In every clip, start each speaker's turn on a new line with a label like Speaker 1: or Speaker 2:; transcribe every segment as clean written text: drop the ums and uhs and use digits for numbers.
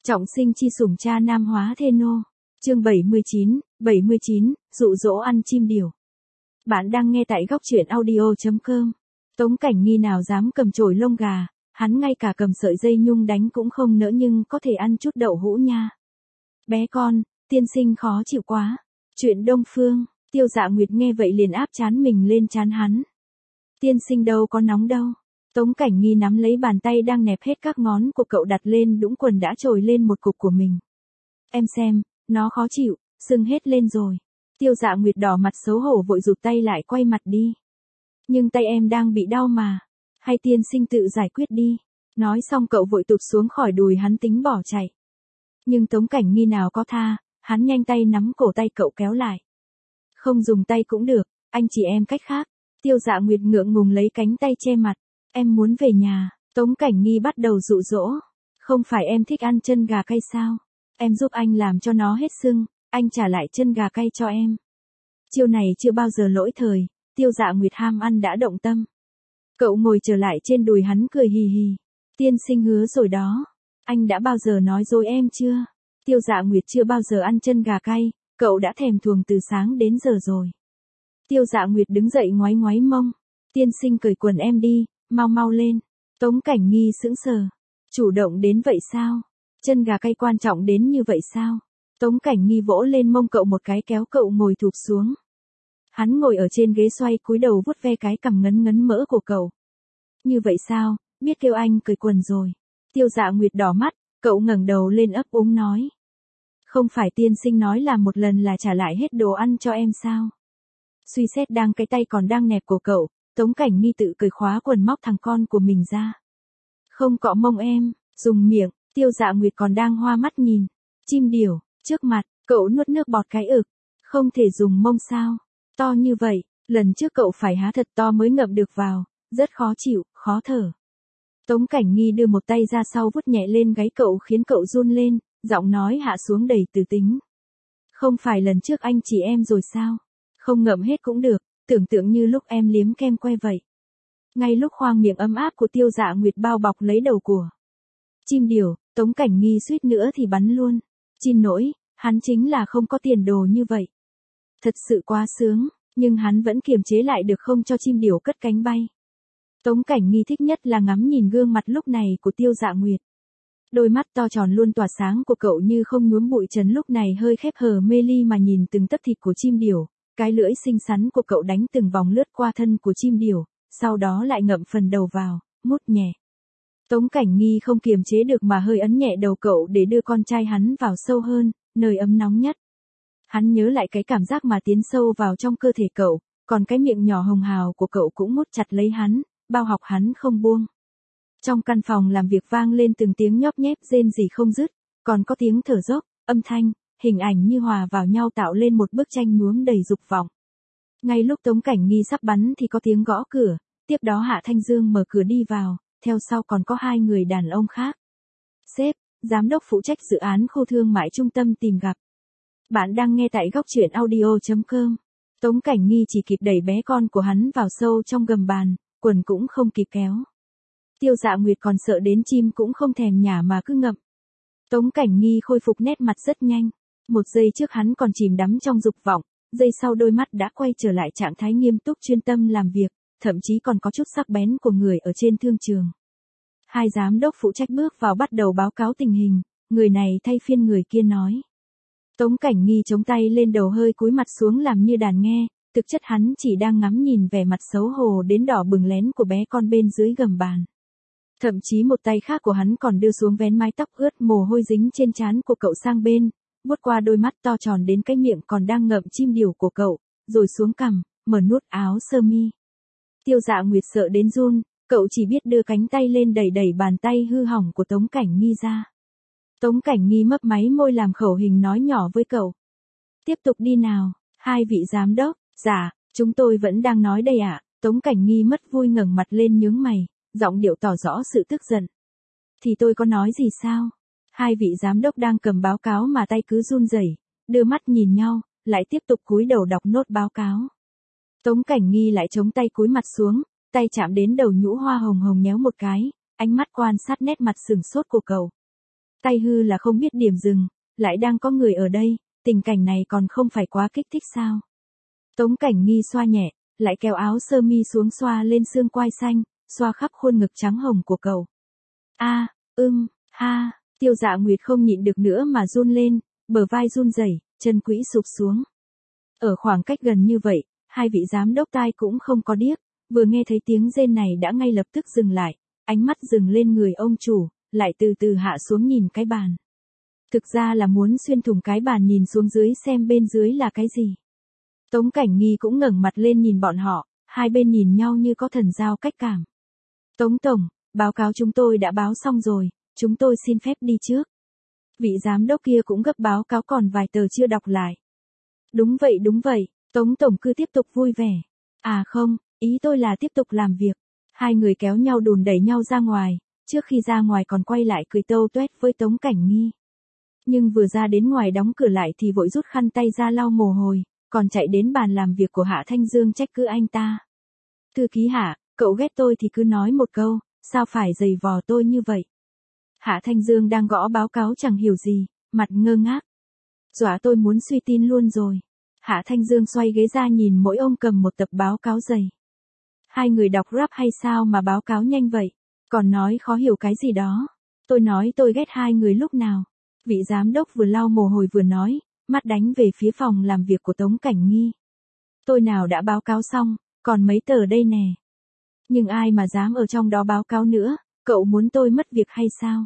Speaker 1: Trọng sinh chi sủng cha nam hóa thê nô. Chương 79, dụ dỗ ăn chim điểu. Bạn đang nghe tại góc truyện audio.com. Tống Cảnh Nghi nào dám cầm chổi lông gà, hắn ngay cả cầm sợi dây nhung đánh cũng không nỡ nhưng có thể ăn chút đậu hũ nha. Bé con, tiên sinh khó chịu quá. Chuyện Đông Phương, Tiêu Dạ Nguyệt nghe vậy liền áp trán mình lên trán hắn. Tiên sinh đâu có nóng đâu. Tống Cảnh Nghi nắm lấy bàn tay đang nẹp hết các ngón của cậu đặt lên đũng quần đã trồi lên một cục của mình. Em xem, nó khó chịu, sưng hết lên rồi. Tiêu Dạ Nguyệt đỏ mặt xấu hổ vội rụt tay lại quay mặt đi. Nhưng tay em đang bị đau mà. Hay tiên sinh tự giải quyết đi. Nói xong cậu vội tụt xuống khỏi đùi hắn tính bỏ chạy. Nhưng Tống Cảnh Nghi nào có tha, hắn nhanh tay nắm cổ tay cậu kéo lại. Không dùng tay cũng được, anh chỉ em cách khác. Tiêu Dạ Nguyệt ngượng ngùng lấy cánh tay che mặt. Em muốn về nhà. Tống Cảnh Nghi bắt đầu dụ dỗ. Không phải em thích ăn chân gà cay sao? Em giúp anh làm cho nó hết sưng, anh trả lại chân gà cay cho em. Chiêu này chưa bao giờ lỗi thời, Tiêu Dạ Nguyệt ham ăn đã động tâm. Cậu ngồi trở lại trên đùi hắn cười hì hì. Tiên sinh hứa rồi đó. Anh đã bao giờ nói dối em chưa? Tiêu Dạ Nguyệt chưa bao giờ ăn chân gà cay, cậu đã thèm thuồng từ sáng đến giờ rồi. Tiêu Dạ Nguyệt đứng dậy ngoáy ngoáy mông. Tiên sinh cởi quần em đi, mau mau lên. Tống Cảnh Nghi sững sờ. Chủ động đến vậy sao? Chân gà cay quan trọng đến như vậy sao? Tống Cảnh Nghi vỗ lên mông cậu một cái kéo cậu ngồi thụp xuống. Hắn ngồi ở trên ghế xoay cúi đầu vuốt ve cái cằm ngấn ngấn mỡ của cậu. Như vậy sao, biết kêu anh cởi quần rồi. Tiêu Dạ Nguyệt đỏ mắt, cậu ngẩng đầu lên ấp úng nói. Không phải tiên sinh nói là một lần là trả lại hết đồ ăn cho em sao? Suy xét đang cái tay còn đang nẹp của cậu, Tống Cảnh Nghi tự cởi khóa quần móc thằng con của mình ra. Không cọ mông em, dùng miệng. Tiêu Dạ Nguyệt còn đang hoa mắt nhìn. Chim điểu, trước mặt, cậu nuốt nước bọt cái ực. Không thể dùng mông sao? To như vậy, lần trước cậu phải há thật to mới ngậm được vào, rất khó chịu, khó thở. Tống Cảnh Nghi đưa một tay ra sau vuốt nhẹ lên gáy cậu khiến cậu run lên, giọng nói hạ xuống đầy từ tính. Không phải lần trước anh chỉ em rồi sao? Không ngậm hết cũng được, tưởng tượng như lúc em liếm kem que vậy. Ngay lúc khoang miệng ấm áp của Tiêu Dạ Nguyệt bao bọc lấy đầu của chim điểu, Tống Cảnh Nghi suýt nữa thì bắn luôn. Xin lỗi, hắn chính là không có tiền đồ như vậy. Thật sự quá sướng, nhưng hắn vẫn kiềm chế lại được không cho chim điểu cất cánh bay. Tống Cảnh Nghi thích nhất là ngắm nhìn gương mặt lúc này của Tiêu Dạ Nguyệt. Đôi mắt to tròn luôn tỏa sáng của cậu như không nhuốm bụi trần lúc này hơi khép hờ mê ly mà nhìn từng tấc thịt của chim điểu, cái lưỡi xinh xắn của cậu đánh từng vòng lướt qua thân của chim điểu, sau đó lại ngậm phần đầu vào, mút nhẹ. Tống Cảnh Nghi không kiềm chế được mà hơi ấn nhẹ đầu cậu để đưa con trai hắn vào sâu hơn, nơi ấm nóng nhất. Hắn nhớ lại cái cảm giác mà tiến sâu vào trong cơ thể cậu, còn cái miệng nhỏ hồng hào của cậu cũng mút chặt lấy hắn, bao học hắn không buông. Trong căn phòng làm việc vang lên từng tiếng nhóp nhép rên rỉ không dứt, còn có tiếng thở dốc, âm thanh, hình ảnh như hòa vào nhau tạo lên một bức tranh nhuốm đầy dục vọng. Ngay lúc Tống Cảnh Nghi sắp bắn thì có tiếng gõ cửa, tiếp đó Hạ Thanh Dương mở cửa đi vào, theo sau còn có hai người đàn ông khác. Sếp, giám đốc phụ trách dự án khu thương mại trung tâm tìm gặp. Bạn đang nghe tại góc truyện audio.com. Tống Cảnh Nghi chỉ kịp đẩy bé con của hắn vào sâu trong gầm bàn, quần cũng không kịp kéo. Tiêu Dạ Nguyệt còn sợ đến chim cũng không thèm nhả mà cứ ngậm. Tống Cảnh Nghi khôi phục nét mặt rất nhanh. Một giây trước hắn còn chìm đắm trong dục vọng, giây sau đôi mắt đã quay trở lại trạng thái nghiêm túc chuyên tâm làm việc, thậm chí còn có chút sắc bén của người ở trên thương trường. Hai giám đốc phụ trách bước vào bắt đầu báo cáo tình hình, người này thay phiên người kia nói. Tống Cảnh Nghi chống tay lên đầu hơi cúi mặt xuống làm như đàn nghe, thực chất hắn chỉ đang ngắm nhìn vẻ mặt xấu hổ đến đỏ bừng lén của bé con bên dưới gầm bàn. Thậm chí một tay khác của hắn còn đưa xuống vén mái tóc ướt mồ hôi dính trên trán của cậu sang bên, vuốt qua đôi mắt to tròn đến cái miệng còn đang ngậm chim điểu của cậu, rồi xuống cằm, mở nút áo sơ mi. Tiêu Dạ Nguyệt sợ đến run, cậu chỉ biết đưa cánh tay lên đẩy đẩy bàn tay hư hỏng của Tống Cảnh Nghi ra. Tống Cảnh Nghi mấp máy môi làm khẩu hình nói nhỏ với cậu. Tiếp tục đi nào, hai vị giám đốc. Dạ, chúng tôi vẫn đang nói đây ạ. Tống Cảnh Nghi mất vui ngẩng mặt lên nhướng mày, giọng điệu tỏ rõ sự tức giận. Thì tôi có nói gì sao? Hai vị giám đốc đang cầm báo cáo mà tay cứ run rẩy, đưa mắt nhìn nhau, lại tiếp tục cúi đầu đọc nốt báo cáo. Tống Cảnh Nghi lại chống tay cúi mặt xuống, tay chạm đến đầu nhũ hoa hồng hồng nhéo một cái, ánh mắt quan sát nét mặt sừng sốt của cậu. Tay hư là không biết điểm dừng, lại đang có người ở đây, tình cảnh này còn không phải quá kích thích sao? Tống Cảnh Nghi xoa nhẹ, lại kéo áo sơ mi xuống xoa lên xương quai xanh, xoa khắp khuôn ngực trắng hồng của cậu. A, ha, Tiêu Dạ Nguyệt không nhịn được nữa mà run lên, bờ vai run rẩy, chân quỹ sụp xuống. Ở khoảng cách gần như vậy, hai vị giám đốc tai cũng không có điếc, vừa nghe thấy tiếng rên này đã ngay lập tức dừng lại, ánh mắt dừng lên người ông chủ, lại từ từ hạ xuống nhìn cái bàn. Thực ra là muốn xuyên thủng cái bàn nhìn xuống dưới xem bên dưới là cái gì. Tống Cảnh Nghi cũng ngẩng mặt lên nhìn bọn họ, hai bên nhìn nhau như có thần giao cách cảm. Tống Tổng, báo cáo chúng tôi đã báo xong rồi, chúng tôi xin phép đi trước. Vị giám đốc kia cũng gấp báo cáo còn vài tờ chưa đọc lại. Đúng vậy, Tống Tổng cứ tiếp tục vui vẻ. À không, ý tôi là tiếp tục làm việc. Hai người kéo nhau đùn đẩy nhau ra ngoài, trước khi ra ngoài còn quay lại cười tâu tuét với Tống Cảnh Nghi. Nhưng vừa ra đến ngoài đóng cửa lại thì vội rút khăn tay ra lau mồ hôi, còn chạy đến bàn làm việc của Hạ Thanh Dương trách cứ anh ta. Thư ký Hạ, cậu ghét tôi thì cứ nói một câu, sao phải giày vò tôi như vậy? Hạ Thanh Dương đang gõ báo cáo chẳng hiểu gì, mặt ngơ ngác. Dọa tôi muốn suy tin luôn rồi. Hạ Thanh Dương xoay ghế ra nhìn mỗi ông cầm một tập báo cáo dày. Hai người đọc rap hay sao mà báo cáo nhanh vậy? Còn nói khó hiểu cái gì đó. Tôi nói tôi ghét hai người lúc nào. Vị giám đốc vừa lau mồ hôi vừa nói, mắt đánh về phía phòng làm việc của Tống Cảnh Nghi. Tôi nào đã báo cáo xong, còn mấy tờ đây nè. Nhưng ai mà dám ở trong đó báo cáo nữa, cậu muốn tôi mất việc hay sao?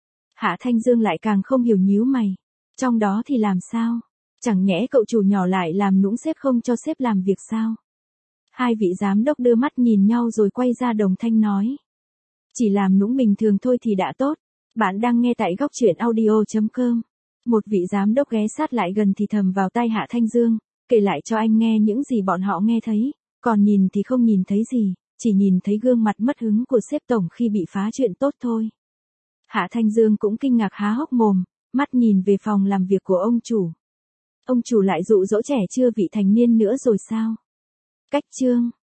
Speaker 1: Hạ Thanh Dương lại càng không hiểu nhíu mày. Trong đó thì làm sao? Chẳng nhẽ cậu chủ nhỏ lại làm nũng sếp không cho sếp làm việc sao? Hai vị giám đốc đưa mắt nhìn nhau rồi quay ra đồng thanh nói. Chỉ làm nũng bình thường thôi thì đã tốt. Bạn đang nghe tại góc truyện audio.com. Một vị giám đốc ghé sát lại gần thì thầm vào tai Hạ Thanh Dương, kể lại cho anh nghe những gì bọn họ nghe thấy, còn nhìn thì không nhìn thấy gì, chỉ nhìn thấy gương mặt mất hứng của sếp tổng khi bị phá chuyện tốt thôi. Hạ Thanh Dương cũng kinh ngạc há hốc mồm, mắt nhìn về phòng làm việc của ông chủ. Ông chủ lại dụ dỗ trẻ chưa vị thành niên nữa rồi sao? Cách chương